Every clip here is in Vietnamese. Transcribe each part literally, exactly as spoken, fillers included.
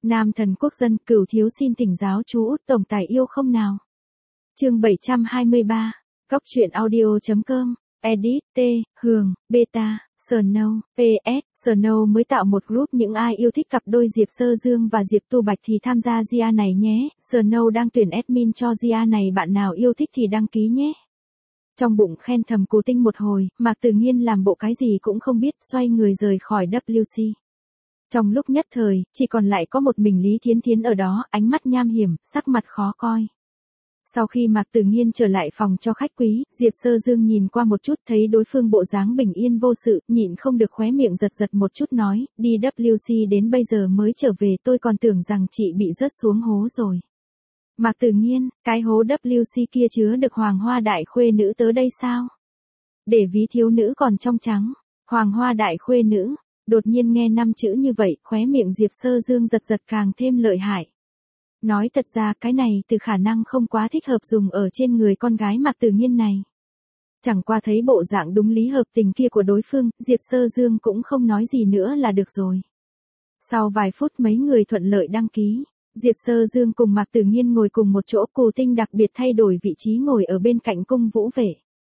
Nam thần quốc dân, Cửu thiếu xin thỉnh giáo chú Út tổng tài yêu không nào. Chương bảy trăm hai mươi ba. Góc truyện audio chấm com. Edit T. Hường, Beta, Snow, pê ét, Snow mới tạo một group những ai yêu thích cặp đôi Diệp Sơ Dương và Diệp Tu Bạch thì tham gia gia này nhé. Snow đang tuyển admin cho gia này, bạn nào yêu thích thì đăng ký nhé. Trong bụng khen thầm Cù Tinh một hồi, Mạc Tử Nghiên làm bộ cái gì cũng không biết, xoay người rời khỏi W C. Trong lúc nhất thời, chỉ còn lại có một mình Lý Thiến Thiến ở đó, ánh mắt nham hiểm, sắc mặt khó coi. Sau khi Mạc Tử Nghiên trở lại phòng cho khách quý, Diệp Sơ Dương nhìn qua một chút thấy đối phương bộ dáng bình yên vô sự, nhịn không được khóe miệng giật giật một chút nói, đi W C đến bây giờ mới trở về, tôi còn tưởng rằng chị bị rớt xuống hố rồi. Mạc Tử Nghiên, cái hố W C kia chứa được Hoàng Hoa Đại Khuê Nữ tớ đây sao? Để ví thiếu nữ còn trong trắng, Hoàng Hoa Đại Khuê Nữ. Đột nhiên nghe năm chữ như vậy, khóe miệng Diệp Sơ Dương giật giật càng thêm lợi hại. Nói thật ra cái này từ khả năng không quá thích hợp dùng ở trên người con gái Mạc Tử Nghiên này. Chẳng qua thấy bộ dạng đúng lý hợp tình kia của đối phương, Diệp Sơ Dương cũng không nói gì nữa là được rồi. Sau vài phút mấy người thuận lợi đăng ký, Diệp Sơ Dương cùng Mạc Tử Nghiên ngồi cùng một chỗ, Cù Tinh đặc biệt thay đổi vị trí ngồi ở bên cạnh cung vũ vệ.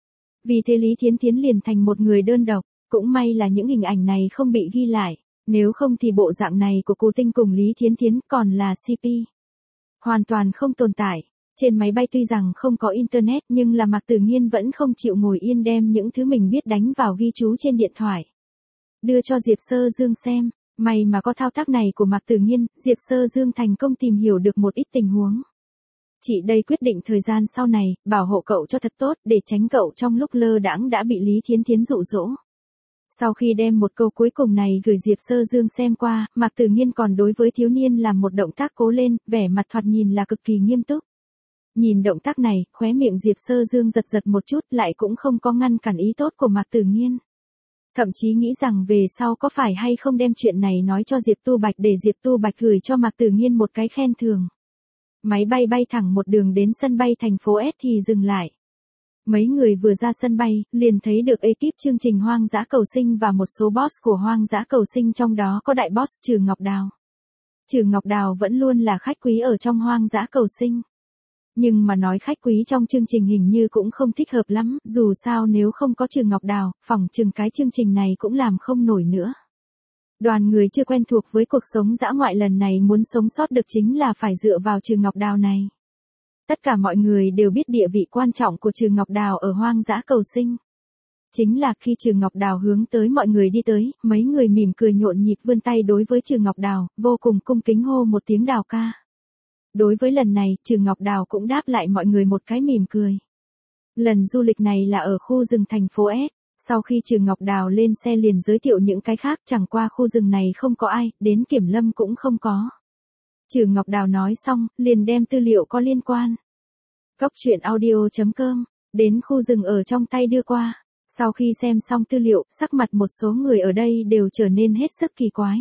Vì thế Lý Thiến Thiến liền thành một người đơn độc. Cũng may là những hình ảnh này không bị ghi lại, nếu không thì bộ dạng này của Cù Tinh cùng Lý Thiến Thiến còn là xê pê. Hoàn toàn không tồn tại. Trên máy bay tuy rằng không có internet nhưng là Mạc Tử Nghiên vẫn không chịu ngồi yên đem những thứ mình biết đánh vào ghi chú trên điện thoại. Đưa cho Diệp Sơ Dương xem, may mà có thao tác này của Mạc Tử Nghiên, Diệp Sơ Dương thành công tìm hiểu được một ít tình huống. Chị đây quyết định thời gian sau này, bảo hộ cậu cho thật tốt để tránh cậu trong lúc lơ đãng đã bị Lý Thiến Thiến dụ dỗ. Sau khi đem một câu cuối cùng này gửi Diệp Sơ Dương xem qua, Mạc Tử Nghiên còn đối với thiếu niên làm một động tác cố lên, vẻ mặt thoạt nhìn là cực kỳ nghiêm túc. Nhìn động tác này, khóe miệng Diệp Sơ Dương giật giật một chút, lại cũng không có ngăn cản ý tốt của Mạc Tử Nghiên. Thậm chí nghĩ rằng về sau có phải hay không đem chuyện này nói cho Diệp Tu Bạch để Diệp Tu Bạch gửi cho Mạc Tử Nghiên một cái khen thưởng. Máy bay bay thẳng một đường đến sân bay thành phố S thì dừng lại. Mấy người vừa ra sân bay, liền thấy được ekip chương trình Hoang Dã Cầu Sinh và một số boss của Hoang Dã Cầu Sinh, trong đó có đại boss Trừ Ngọc Đào. Trừ Ngọc Đào vẫn luôn là khách quý ở trong Hoang Dã Cầu Sinh. Nhưng mà nói khách quý trong chương trình hình như cũng không thích hợp lắm, dù sao nếu không có Trừ Ngọc Đào, phỏng chừng cái chương trình này cũng làm không nổi nữa. Đoàn người chưa quen thuộc với cuộc sống dã ngoại lần này muốn sống sót được chính là phải dựa vào Trừ Ngọc Đào này. Tất cả mọi người đều biết địa vị quan trọng của Trừ Ngọc Đào ở Hoang Dã Cầu Sinh. Chính là khi Trừ Ngọc Đào hướng tới mọi người đi tới, mấy người mỉm cười nhộn nhịp vươn tay đối với Trừ Ngọc Đào, vô cùng cung kính hô một tiếng Đào ca. Đối với lần này, Trừ Ngọc Đào cũng đáp lại mọi người một cái mỉm cười. Lần du lịch này là ở khu rừng thành phố S. Sau khi Trừ Ngọc Đào lên xe liền giới thiệu những cái khác, chẳng qua khu rừng này không có ai, đến kiểm lâm cũng không có. Trừ Ngọc Đào nói xong, liền đem tư liệu có liên quan. Góc truyện audio chấm com, đến khu rừng ở trong tay đưa qua. Sau khi xem xong tư liệu, sắc mặt một số người ở đây đều trở nên hết sức kỳ quái.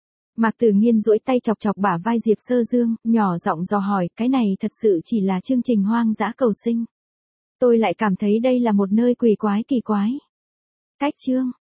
Mạc Tử Nghiên duỗi tay chọc chọc bả vai Diệp Sơ Dương, nhỏ giọng dò hỏi, cái này thật sự chỉ là chương trình Hoang Dã Cầu Sinh. Tôi lại cảm thấy đây là một nơi quỷ quái kỳ quái. Cách chương.